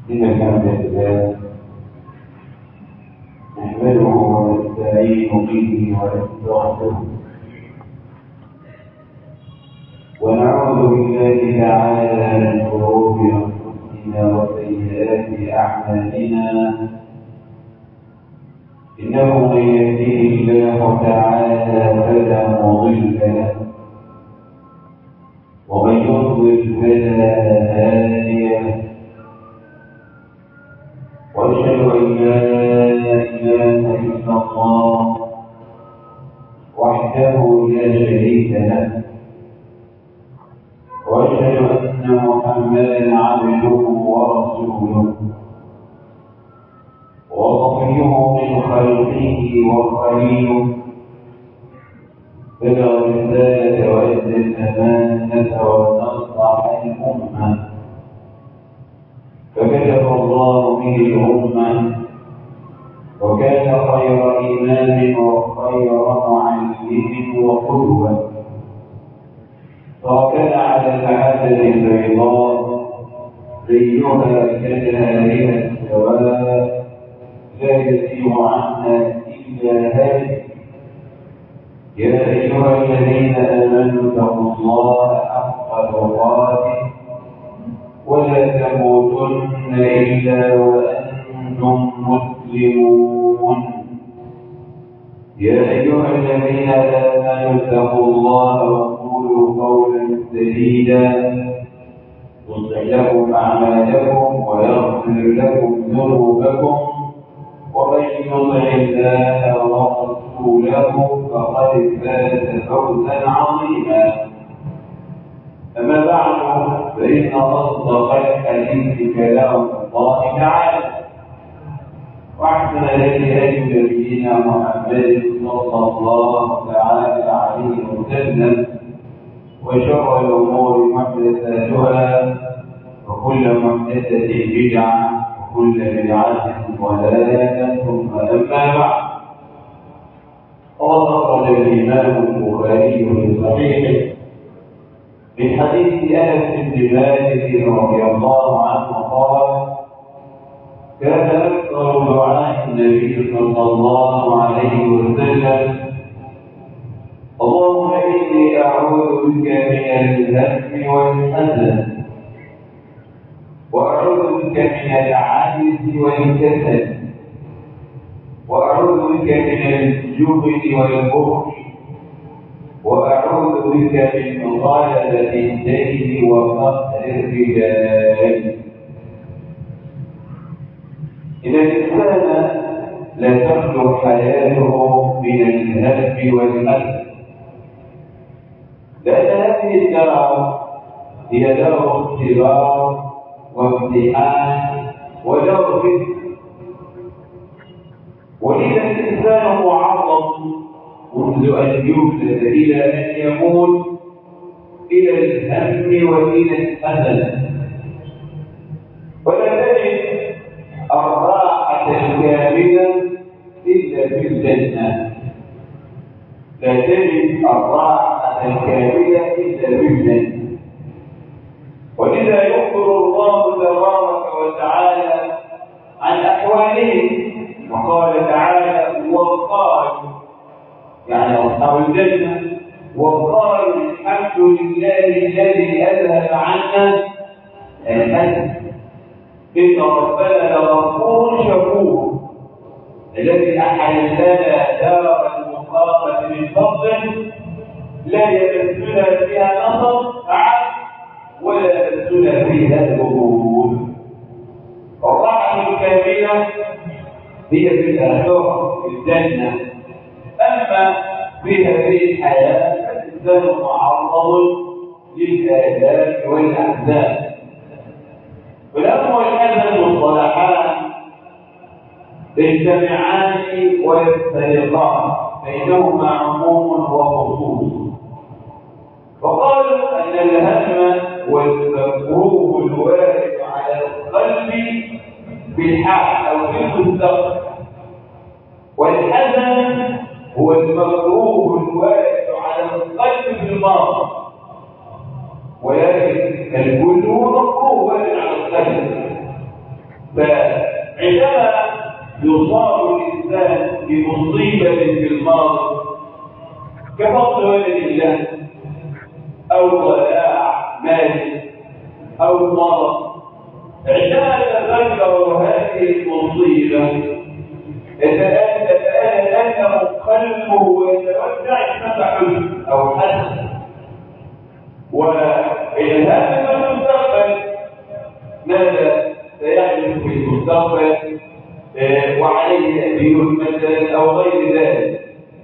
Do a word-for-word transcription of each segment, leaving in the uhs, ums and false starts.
إن الحمد لله نحمده ونستعين به ونستغفره ونعوذ بالله تعالى من شرور أنفسنا وسيئات أعمالنا إنه من يهده الله تعالى فلا مضل له ومن يضلل فلا هادي له وأشهد أن لا إله إلا الله وحده لا شريك له وأشهد أن محمدا عبده ورسوله وصفيه من خلقه وخليله بلغ الرسالة وأدى الأمانة ونصح الأمة فكشف الله به الأمة وكان خير إمام وخير معلم وقدوة تركنا على المحجة البيضاء زيها كجهالها السواء لا يسير عنا إلا هادي يا أيها الذين آمنوا اتقوا الله حق تقاته ولا تموتن إلا وأنتم مسلمون يا أيها الذين آمنوا اتقوا الله وقولوا قولا سديدا يصلح لكم أعمالكم ويغفر لكم ذنوبكم ومن يطع الله ورسوله فقد فاز فوزا عظيما أما بعد فإن أصدق الحديث كلام الله تعالى وأحسن الهدي هدي نبينا محمد صلى الله تعالى عليه وسلم وشر الأمور محدثاتها وكل محدثة بدعة وكل بدعة ضلالة ثم أما بعد وأخرج الإمام البخاري في صحيحه من حديث أنس بن مالك رضي الله عنه قال كان أكثر دعاء النبي صلى الله عليه وسلم اللهم إني أعوذ بك من الهم والحزن وأعوذ بك من العجز والكسل وأعوذ بك من الجبن والبخل وأعوذ بك من غلبة الدين وفقر الرجال إن الإنسان لا تخلو حياته من الهم والحزن لأن هذه الدار هي دار اختبار وامتحان ودار فتنة ولذا الإنسان معرض منذ أن يولد إلى أن يموت إلى الهم وإلى الحزن ولا تجد الراحة الكاملة إلا في الجنة لا تجد الراحة الكاملة إلا في الجنة ولذا يخبر الله تبارك وتعالى عن أحوالهم وقال تعالى وقالوا يعني أصحاب الجنة وقالوا الحمد لله الذي أذهب عنا الحزن إن ربنا لغفور شكور الذي أحل لنا دار المقامة من فضله لا يمسنا فيها نصب عبد ولا يمسنا فيها الغرور الرحمة الكاملة هي في الآخرة في الجنة أما في هذه الحياة فالإنسان معرض للآلام والأحزان والأمر والحزن مصطلحان يجتمعان ويفترقان بينهما عموم وخصوص وقالوا أن الهم والمكروه الوارد على القلب بالحال أو بالمستقبل والحزن هو المكروه الوارد على القلب بالماضي ولكن الكل هو مكروه وارد على القلب فعندما يصاب الإنسان بمصيبة في الماضي كفقد ولد الله أو ضياع مال أو مرض، عندما تذكر هذه المصيبة يتألم قلبه ويتوجع بسبب حزن أو حزن، وهذا المستقبل ماذا سيحدث في المستقبل وعليه دين مثلا أو غير ذلك،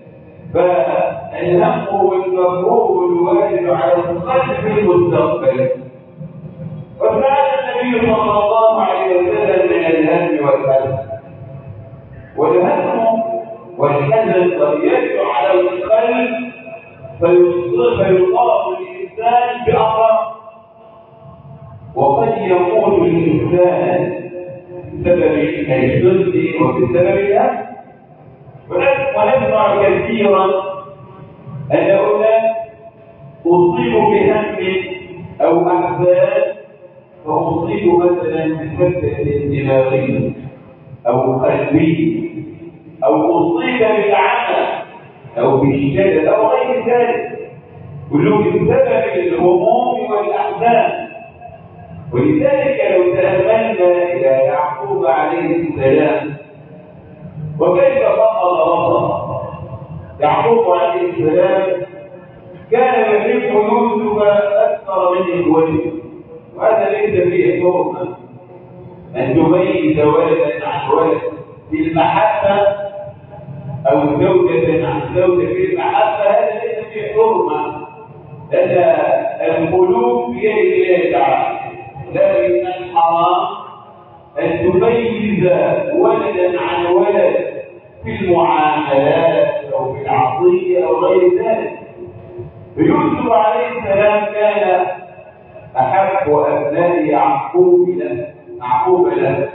فالهم والمفهوم الواجب على القلب في المستقبل. وفعل النبي صلى الله عليه وسلم من الهم والحزن، والهم والحزن قد يجب على القلب فيصاب الإنسان بأمراض، وقد يموت الإنسان بسبب الحزن وبسبب الهم. ونسمع كثيرا أن هناك أصيب بهم أو أحزان فأصيب مثلا بسكتة دماغية أو قلبية أو أصيب بالعمى أو بالشلل أو غير ذلك، كله بسبب الهموم والأحزان. ولذلك لو تأملنا إلى يعقوب عليه السلام وكيف فقد بصره. يعقوب عليه السلام كان يحب يوسف أكثر من إخوته، وهذا ليس فيه حرمة أن تميز ولدا عن ولد في المحبة أو زوجة عن زوجة في المحبة، هذا ليس فيه حرمة، لأن القلوب بيد الله تعالى. لكن الحرام أن تميز ولدا عن ولد في المعاملات أو في العطية أو غير ذلك. يوسف عليه السلام كان أحب أبناء يعقوب له يعقوب له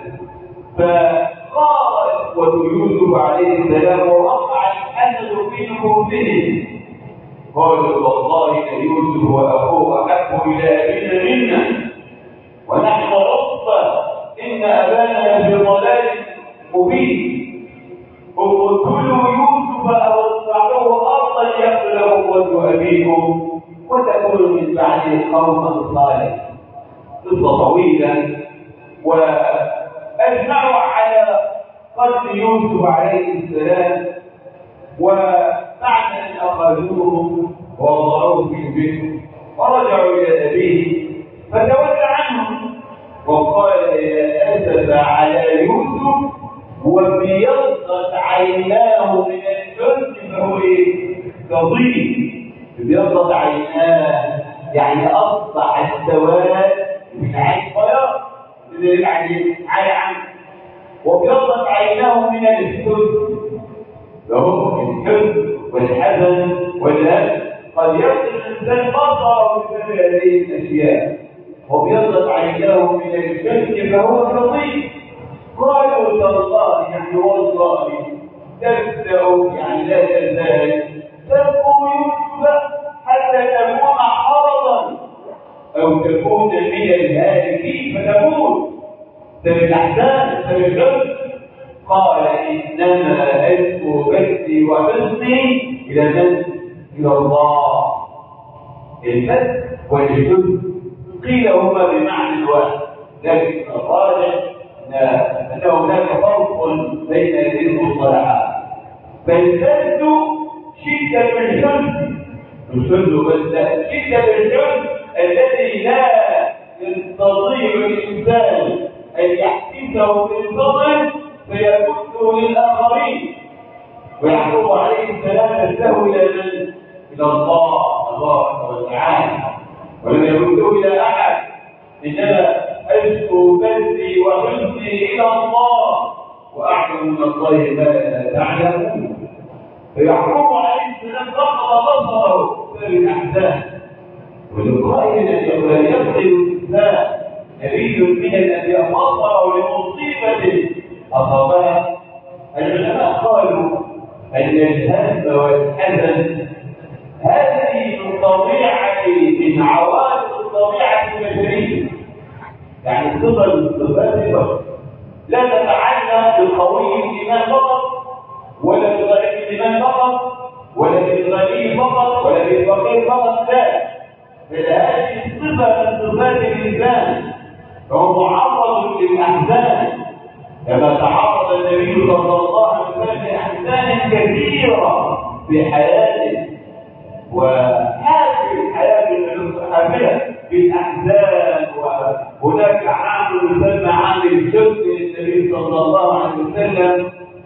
فقال إخوة يوسف عليه السلام ووقع الحسد في نفوسهم، قالوا والله إن يوسف وأخوه أحب إلى أبينا منا ونحن عصبة إن أبانا لفي ضلال مبين، اقتلوا يوسف أو اطرحوه أرضا يأكل له وجه أبيكم وتكونوا من بعده قوما صالحين. قصة طويلة، وأجمعوا على قتل يوسف عليه السلام، وبعد أن أخذوه ووضعوه في البيت ورجعوا إلى أبيه فتولى عنهم وقال يا أسف على يوسف وبيضت عيناه من الحزن فهو كظيم. بيضت عيناه يعني أصبح السواد من عين بياض يعني عين عنه، وبيضت عيناه من الحزن، فهو الحزن والحزن والهم قد يصل الإنسان بصره بسبب هذه الأشياء، وبيضت عيناه من الحزن فهو كظيم. قالوا تالله يعني والله تبدأ يعني لا تزال تذكر يوسف حتى تكون حرضا أو تكون من الهالكين فتموت فبالأحزان فبالحزن. قال إنما أشكو بثي وحزني إلى من؟ إلى الله. البث والحزن قيل هما بمعنى واحد، لكن الراجح أن هناك فرق بين هذه المصطلحات. فالبث شدة الحزن، الحزن بس شدة الحزن الذي لا يستطيع الإنسان أن يحسسه بالفضل فيبثه للآخرين. ويعقوب عليه السلام نفسه إلى من؟ إلى الله تبارك وتعالى، ولم يبثه إلى أحد، إنما أشكو بثي وحزني إلى الله وأعلم من الله ما لا تعلمون. فيعقوب عليه السلام فقد بصره بالأحزان، ولقائل أن يقول يقتل الإنسان نبي من الأنبياء بصره لمصيبة أصابها. العلماء قالوا أن الهم والحزن هذه الطبيعة من عوارض الطبيعة البشرية، يعني صفة من صفات البشر، بالقوي الايمان فقط، ولا بالضعيف الايمان فقط، ولا بالغني فقط، ولا بالفقير فقط، لا، بل هذه صفه من صفات الانسان، فهو معرض للاحزان كما تعرض النبي صلى الله عليه وسلم لاحزان كثيره في حياته، وهذه الحياه حافله بالاحزان. وهناك عامل يسمى عامل الجد للنبي صلى الله عليه وسلم،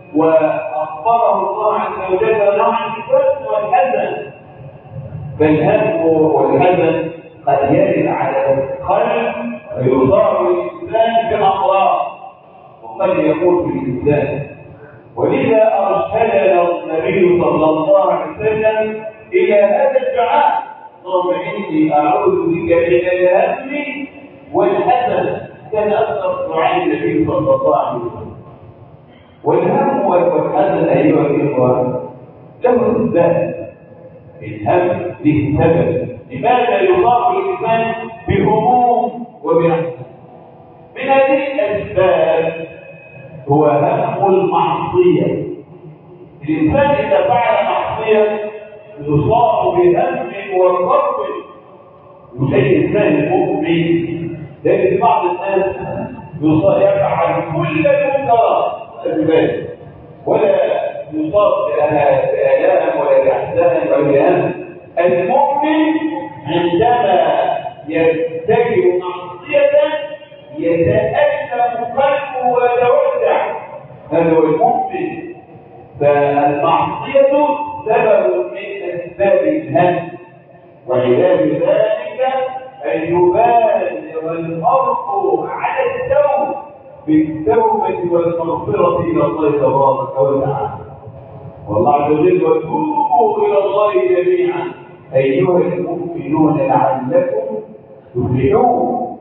واخبره الله عز وجل عن الحزن والحزن. فالهم والحزن قد يرد على القلب ويصاب الانسان بامراض، وقد يموت الانسان. ولذا ارشدنا النبي صلى الله عليه وسلم الى هذا الدعاء: اللهم اني اعوذ بك من الهم والحزن. كان اكثر دعاء النبي صلى الله عليه وسلم. والهم والحزن ايها الاخوه له اسباب. الهم له سبب لماذا يصاب الانسان بهموم وبأحزان. من هذه الاسباب هو هم المعصيه. الانسان اذا فعل معصيه يصاب بهم وكرب، وزي الانسان المؤمن لكن بعض الناس يفعل كل المنكرات ولا يصاب بآلام ولا بأحزان ولا بهم. المؤمن عندما يرتكب معصية يتألم قلبه ويتوسع، هذا هو المؤمن. فالمعصية سبب من أسباب الهم، وعلاج ذلك أن يبادر المرء على التوبة بالتوبة والمغفرة إلى الله تبارك وتعالى. والله عز وجل: وتوبوا إلى الله جميعا أيها المؤمنون لعلكم تفلحون.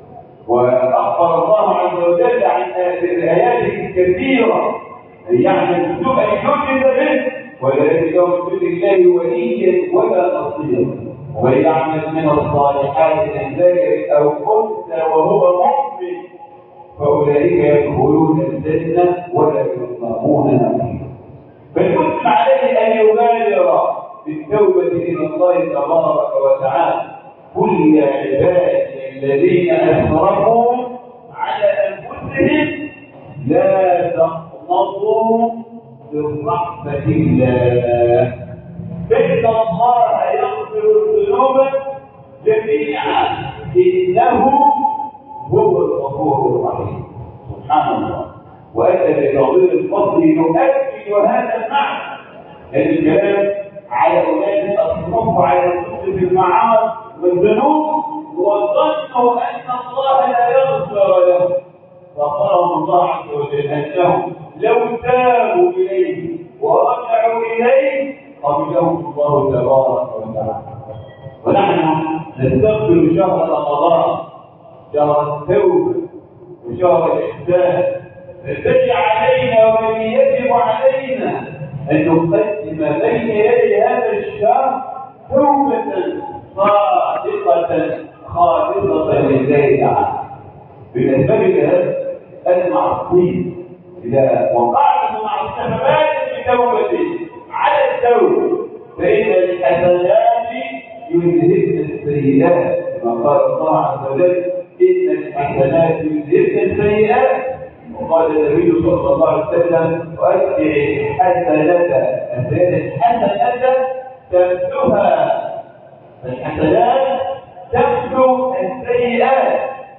وأخبر الله عز وجل عن الآيات الكثيرة أن يعمل سوءا يجد به ولا يجد من الله وليا ولا نصيرا، ويعمل من الصالحات من ذكر أو أنثى وهو مؤمن فأولئك يدخلون الجنة ولا يظلمون نقيرا. فالمسلم عليه أن يبادر بالتوبة إلى الله تبارك وتعالى. قل يا عبادي الذين أسرفوا على أنفسهم لا تقنطوا من رحمة الله فإن الله يغفر الذنوب جميعا إنه هو الغفور الرحيم. سبحان الله. وأتى بتعظيم الفضل يؤكد هذا المعنى، لأن الكلام على أولاد أصنفوا على الكفر بالمعاصي والذنوب وظنوا أن الله لا يغفر لهم، فقالهم الله عز وجل أنهم لو تابوا إليه ورجعوا إليه قبلهم الله تبارك وتعالى. ونحن نستقبل شهر رمضان، شهر التوبة وشهر الإحسان، فالذي علينا والذي يجب علينا أن نقدم بين يدي هذا الشهر توبة صادقة خالصة لله تعالى. بالنسبة لهذا المعصية إذا وقعت المعصية فبادر بتوبته على التوبة، فإن الحسنات يذهبن السيئات كما قال الله عز وجل: إن الحسنات يذهبن السيئات. وقال النبي صلى الله عليه وسلم: وأتبع الحسنة الحسنة تمحوها. الحسنات تمحو السيئات.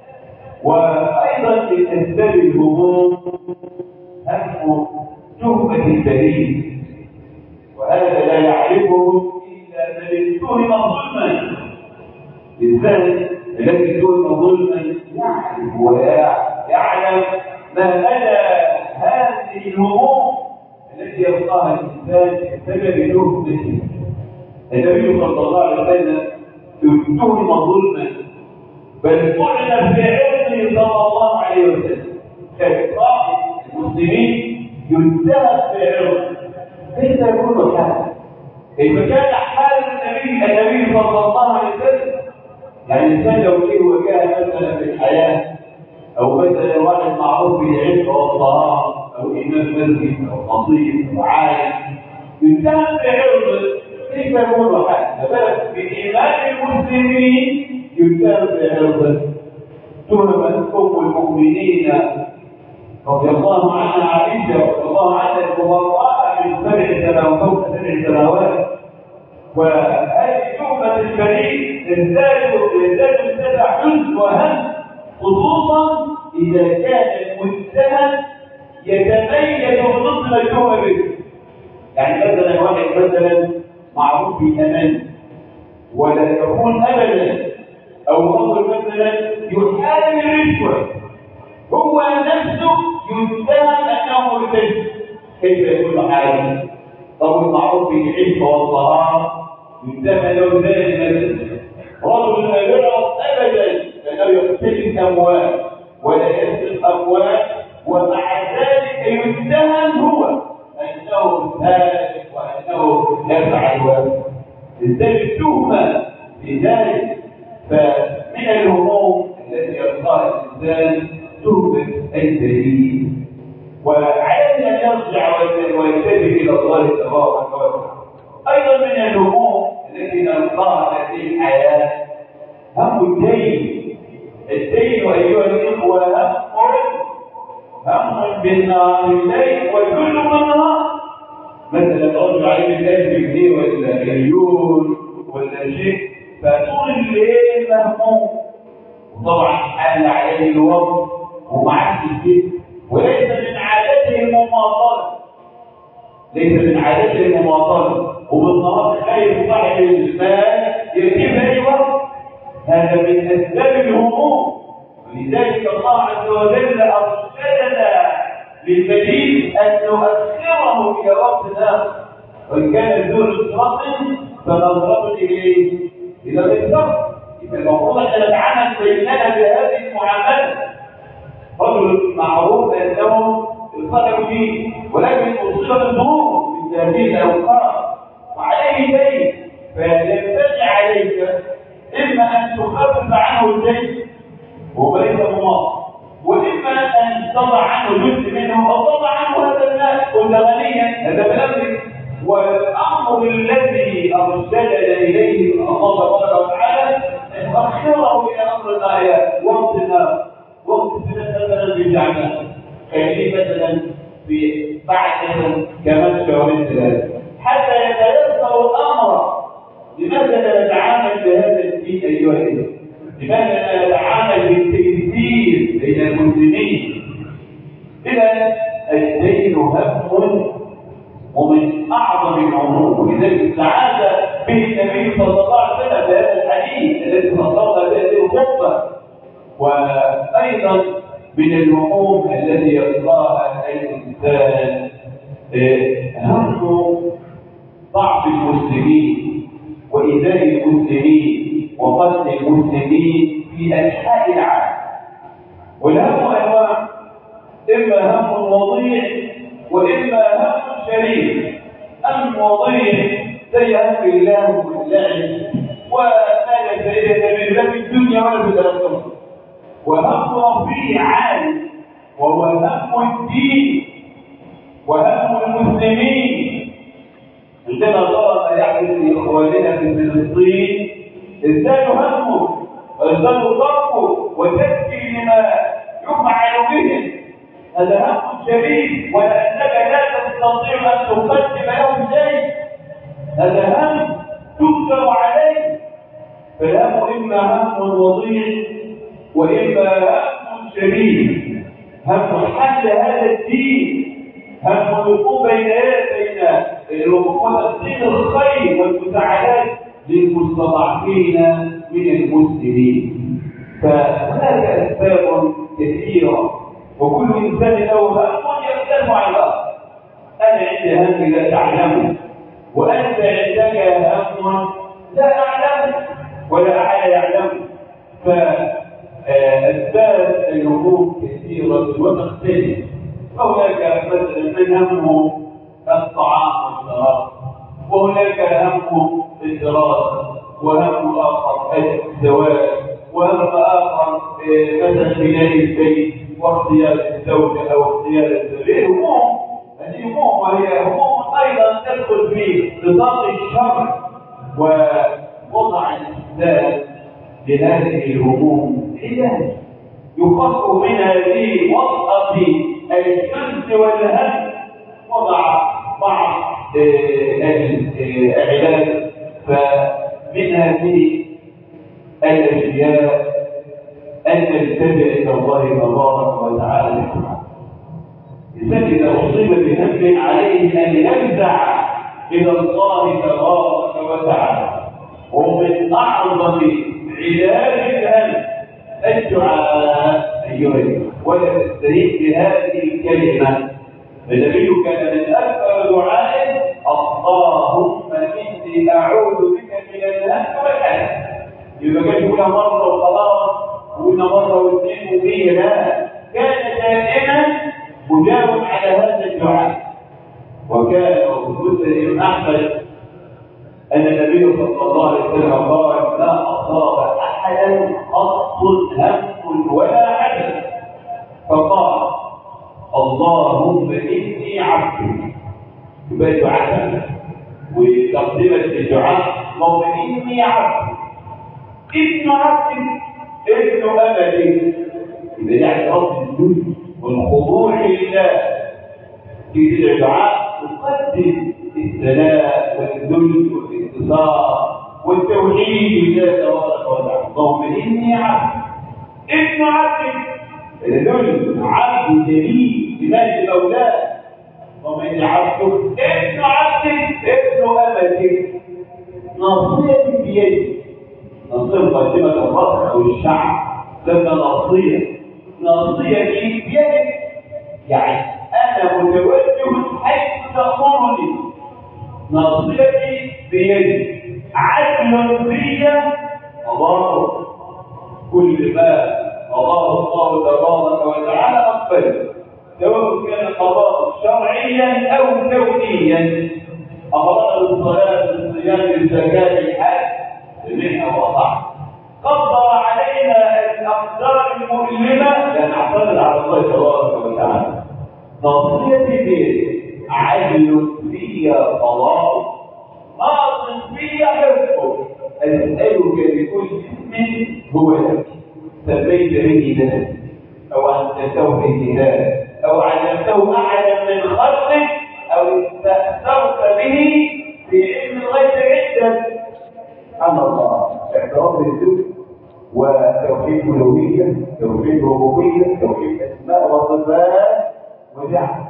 وأيضا من أسباب الهموم هم تهمة البريء، وهذا لا يعرفه إلا من اتهم ظلما. الإنسان الذي اتهم ظلما يعرف ويعلم ما مدى هذه الهموم التي يلقاها الإنسان بسبب تهمته. النبي صلى الله عليه وسلم اتهم ظلما بل طعن في عرضه صلى الله عليه وسلم. كان قائد المسلمين يتهم في عرضه، كيف يكون حاله؟ كيف كان حال النبي النبي صلى الله عليه وسلم؟ يعني الانسان لو ليه وجهه مثلا في الحياه، او مثلا واحد معروف بالعلم والطهاره، أو إمام مسجد أو خطيب أو عالم يتهم بعرضه كيف يكون حاجة بل بإيمان المسلمين يتهم بعرضه. تهمت أم المؤمنين رضي الله عنها عائشة رضي الله عنها المبرأة من سبع سنوات فوق سبع سنوات، وهذه تهمة البريء يزداد يزداد السبع حزن وهم، خصوصا إذا كان المتهم يتميز ضد مجهول به. يعني مثلا واحد مثلا معروف بالأمان ولا يكون أبدا، أو رجل مثلا يحارب الرشوة هو نفسه يتهم أنه مرتد، كيف يكون حالا؟ رجل معروف بالعفة والطهارة يتهم له ذلك. رجل لا يعرف أبدا أنه يقتل أموال ولا يسرق أموال، ومع ذلك يتهم هو أنه هالك وأنه يفعل ازاي التهمة في ذلك. فمن الهموم التي يلقاها الإنسان تهمة البريء، وعليه أن يرجع ويتجه إلى الله تبارك وتعالى. أيضا من الهموم التي نلقاها في الحياة هم الدين. الدين أيها الإخوة هم هم بالنار الليل وكل منها. مثلا رجل عليه الألف جنيه ولا مليون ولا شيء، فطول الليل مهموم، وطبعا حال عليه الوقت ومعه الجد، وليس من عادته المماطله، ليس من عادته المماطله، وبالنهار خايف صاحب المال يجيب اي وقت. هذا من اسباب الهموم، ولذلك الله عز وجل ارشدنا للمدين ان نؤخره الى وقت اخر، وان كان ذو عسرة فنظرة اليه الى الصبر. يبقى المفروض ان نتعامل بيننا بهذه المعامله. رجل معروف انه الصدق فيه، ولكن اصيب بالظروف في هذه الاوقات وعليه دين، فينبغي عليك اما ان تخفف عنه الدين وهو ليس مماطل، واما ان تضع عنه جزء منه او تضع عنه هذا المال كنت غنيا، هذا بامرك. والامر الذي ارشدنا اليه الله تبارك وتعالى ان نؤخره الى امر الايات وقتنا وقت مثلا بجعلنا خليه مثلا في بعد كمان شهرين ثلاثه حتى يتيسر الامر. لماذا لا نتعامل بهذا الدين ايها الاخوه؟ لماذا لا نتعامل بالتيسير بين المسلمين؟ اذا الدين هم ومن اعظم العمور، ولذلك استعاذ به النبي صلى الله عليه وسلم بهذا الحديث الذي نصرنا به الخطبه. وايضا من الهموم التي يلقاها الانسان هم ضعف المسلمين وايذاء المسلمين وقتل المسلمين في انحاء العالم. والهم انواع، اما هم وضيع واما هم شريف. هم وضيع زي هم الله واللعب وما لا فائده من لا في الدنيا ولا في الاخره، وهم رفيع عالي وهو هم الدين وهم المسلمين. عندما ترى ما يحدث لاخواننا في فلسطين ازدادوا همه وازدادوا ضربه وتبكي لما يفعل بهم. هذا هم شديد ولانك لا تستطيع ان تقدم لهم شيء، هذا هم تكثر عليه. فالهم اما هم وضيع واما هم شديد، هم حل هذا الدين، هم الوقوف بين يدينا الوقوف وتقديم الخير والمساعدات للمستضعفين من المسلمين. فهناك اسباب كثيره وكل انسان له هم يختلف عن الاخر. انا عندي هم لا تعلمه، وانت عندك هم لا اعلمه ولا احد يعلمه. فاسباب الهموم كثيره وتختلف. هناك مثلا من همه الطعام والشراب، وهناك هم الدراسه، وهم اخر الزواج، وهم اخر مثلا بناء البيت واختيار الزوجه او اختيار الزوجين. هموم وهي هموم أيضا تدخل في نطاق الشر، ووضع الإسلام لهذه الهموم علاج يخف من هذه وطأة الشمس والهم. وضع بعض العلاج، فمن هذه الأشياء أن نلتجئ إلى الله تبارك وتعالى. الإنسان إذا أصيب بهم عليه أن يرجع إلى الله تبارك وتعالى، ومن أعظم علاج الهم الدعاء أيها، ولا تستهين بهذه الكلمة. النبي كان من أكثر دعائه اللهم إني أعوذ بك من الهم والحزن. يبقى كان يقولها مرة وخلاص، وقلنا مرة واثنين ومية، لا، كان دائما مجاب على هذا الدعاء. وكان مسلم أحمد أن النبي صلى الله عليه وسلم قال لا أصاب أحدا قط هم ولا حزن فقال اللهم إني عبدك. يبقى دعاء وتقدمة الدعاء اللهم إني عبدك ابن عبدك ابن أملك. يبقى يعني رب الذل والخضوع لله في الدعاء، تقدم الثناء والذل والاتصال والتوحيد لله تبارك وتعالى. اللهم إني عبد ابن عبدك، الذل عبد جليل لمال مولاه. اللهم إني عبدك ابن عبدك ابن أمتك، ناصيتي بيدي. ناصية مقدمة الرأس أو الشعب لما ناصية ناصيتي بيدك، يعني أنا متوجه حيث تأمرني. ناصيتي بيدي، عدل في الله، كل ما الله الله تبارك وتعالى أقبله، سواء كان قضاء شرعيا أو كونيا. أمرنا بالصلاة بالصيام بالزكاة الحج جميعا وطاعة. قدر علينا الأقدار المؤلمة لنعتمد على الله تبارك وتعالى. ناصيتي بيدي، عدل في قضاء، ناصر في حفظه. أسألك بكل اسم هو لك سميت به نفسك أو أنزلته في كتابك أو علمته أحدا من خلقك أو استأثرت به في علم الغيب عندك. سبحان الله، اعتراف بالذل وتوحيد الألوهية، توحيد الربوبية، توحيد الأسماء والصفات، وجعل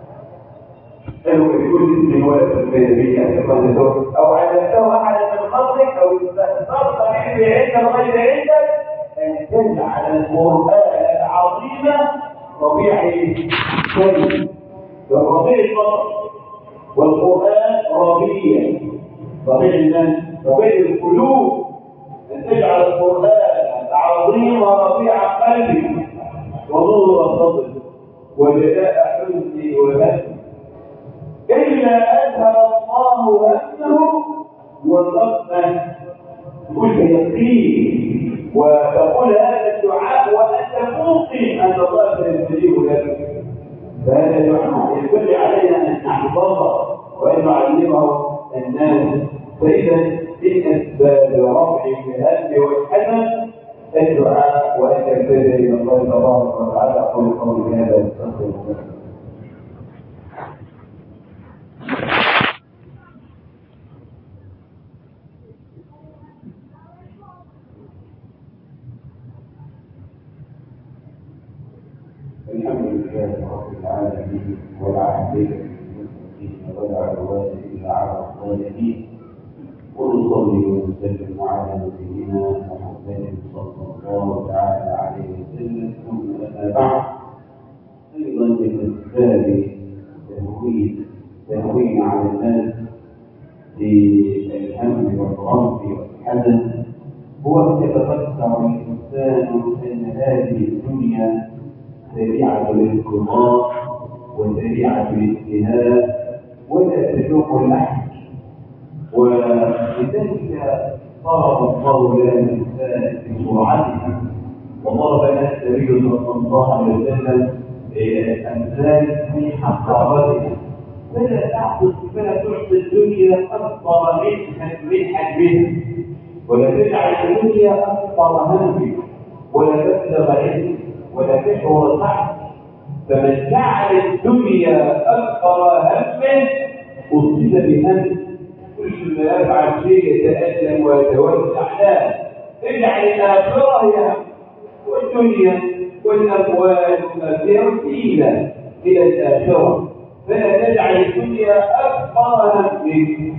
أسألك بكل اسم هو لك سميت به أو علمته أحدا من خلقك أو استأثرت به في علم الغيب عندك أن تجعل القرآن العظيم ربيع القلب. والربيع البصر والقرآن ربيع ربيع الناس، ربيع القلوب. أن تجعل القرآن العظيم ربيع قلبي ونور صدري وجلاء حزني وهمي، إلا أذهب الله همه وغمه. كل يقين وتقول هذا الدعاء وأنت موقن أن الله سيستجيب لك. فهذا الدعاء يدل علينا أن نحفظه وأن نعلمه الناس. فإذا من أسباب رفع الهم والحزن الدعاء، وأن تلتجئ إلى الله تبارك وتعالى. أقول قولي هذا واستغفر الله. الحمد لله رب العالمين، ولا عقبة للمتقين ولا عدوان إلا على الظالمين. ونصلي ونسلم على نبينا محمد صلى الله تعالى عليه وسلم. ثم أما بعد، أيضا من أسباب تهوين تهوين على الناس بالهم والغم والحزن هو أن يتفكر الإنسان أن هذه الدنيا سريعة الانقضاء وسريعة الانتهاء ولا تذوق اللحم. ولذلك ضرب الله لنا الإنسان بسرعتها، وضرب لنا النبي صلى الله عليه وسلم أمثال في حقارتها. فلا تعطي فلا تعطي الدنيا اكبر من حجمها، ولا تجعل الدنيا اكبر همك، ولا تبلغ علمك، ولا تشعر سعدك. فمن جعل الدنيا اكبر همه اصيب بهم، كل ما يفعل شيء يتالم ويتوسع. لا، اجعل الاخره هي هم، والدنيا والاموال وما فيها وسيله الى الاخره، فلا تجعل الدنيا اكبر همك.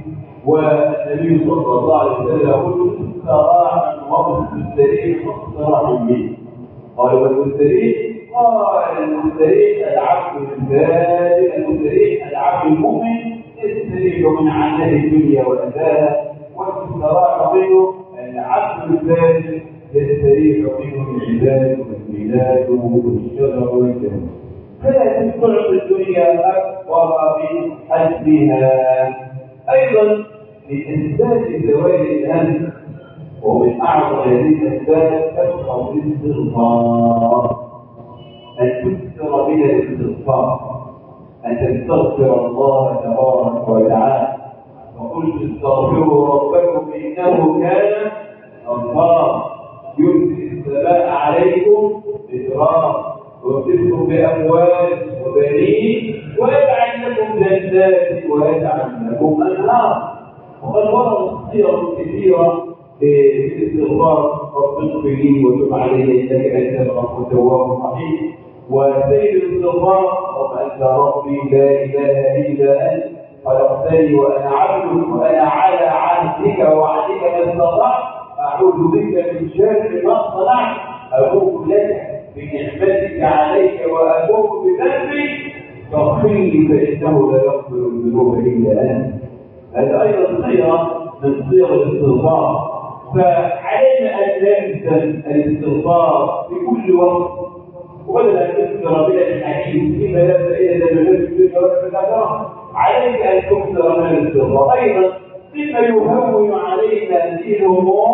والنبي صلى الله عليه وسلم يقول: استراحا والمستريح مستراح به. قال: والمستريح؟ قال: المستريح العبد البادئ، المستريح العبد المؤمن يستريح من عناء الدنيا واذاها، والاستراح منه العبد البادئ يستريح منه العباد والبلاد والشجر والجنة. فلا تعطي الدنيا اكبر من حجمها. ايضا لاسباب زوال الهم، ومن اعظم هذه الاسباب كثره الاستغفار، ان تكثر من الاستغفار، ان تستغفر الله تبارك وتعالى. وقلت: استغفروا ربكم انه كان غفارا يرسل السماء عليكم مدرارا ويمددكم باموال وبنين ويجعل لكم جنات ويجعل لكم انهار. وقد وردت صيغ كثيره في الاستغفار: رب اغفر لي وتب علي انك انت الغفور التواب الرحيم. وسيد الاستغفار: رب انت ربي لا اله الا انت خلقتني وانا عبدك وانا على عهدك ووعدك ما استطعت، اعوذ بك من شر ما صنعت، ابوء لك بنعمتك علي وابوء بذنبي فاغفر لي فانه لا يغفر الذنوب الا انت. هذا ايضا صيغه من صيغ الاستغفار. فعلينا ان نلزم الاستغفار في كل وقت، وبدل ان تكثر بلا الحديث فيما لا فائده له في الدنيا ولا في الاخره، عليك ان تكثر من الاستغفار. ايضا مما يهون علينا هذه الامور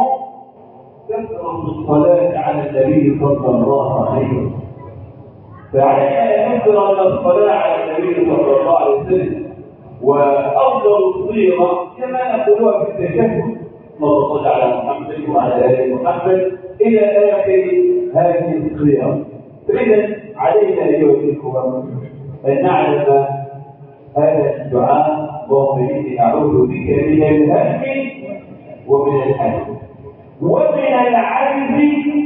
كثره الصلاه على النبي صلى الله عليه وسلم. فعلينا ان نكثر من الصلاه على النبي صلى الله عليه وسلم. وافضل الصيغه كما نقولها في التشهد: اللهم صل على محمد وعلى ال محمد الى اخر هذه الصيغه. فاذا علينا ايها الاخوه ان نعلم هذا الدعاء: اللهم اني اعوذ بك من الهم ومن الحزن ومن العجز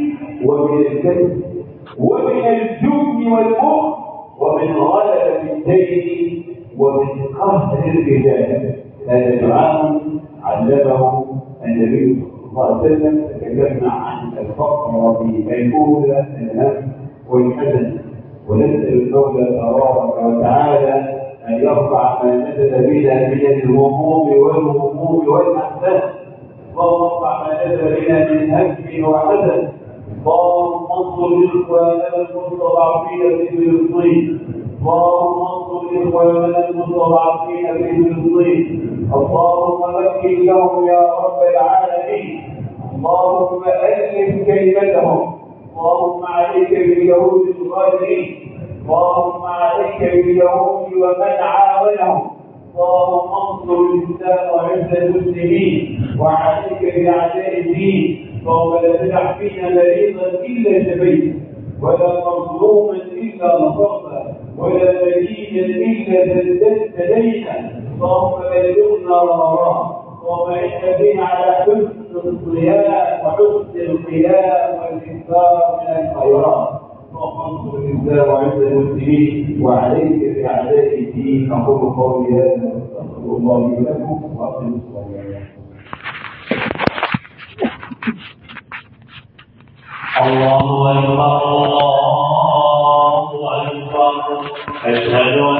ومن الكسل ومن الجبن والبخل ومن غلبة الدين ومن قهر الرجال. هذا دعاء علمه النبي صلى الله عليه وسلم. تكلمنا عن الفقر في الاولى الهم والحزن، ونسال المولى تبارك وتعالى ان يرفع ما نزل بنا من الهموم والهموم والاحزان. اللهم ارفع ما نزل بنا من هم وحزن. اللهم انصر اخواننا المستضعفين في فلسطين. اللهم انصر اخواننا المستضعفين في فلسطين. اللهم مكن لهم يا رب العالمين. اللهم الف كلمتهم. اللهم عليك باليهود الغادرين. اللهم عليك باليهود ومن عاونهم. اللهم انصر الاسلام وعز المسلمين وعليك باعداء الدين. اللهم لا تدع فينا مريضا الا شفيته، ولا مظلوما الا نصرته، ولا مدينا الا سددت دينا. اللهم بلغنا رمضان. اللهم انا بنا على حسن الصيام وحسن القيام والاكثار من الخيرات. اللهم انصر الاسلام وعز المسلمين وعليك باعداء الدين. اقول قولي هذا واستغفر الله لي ولكم واقم الصلاه. الله أكبر الله أكبر. أشهد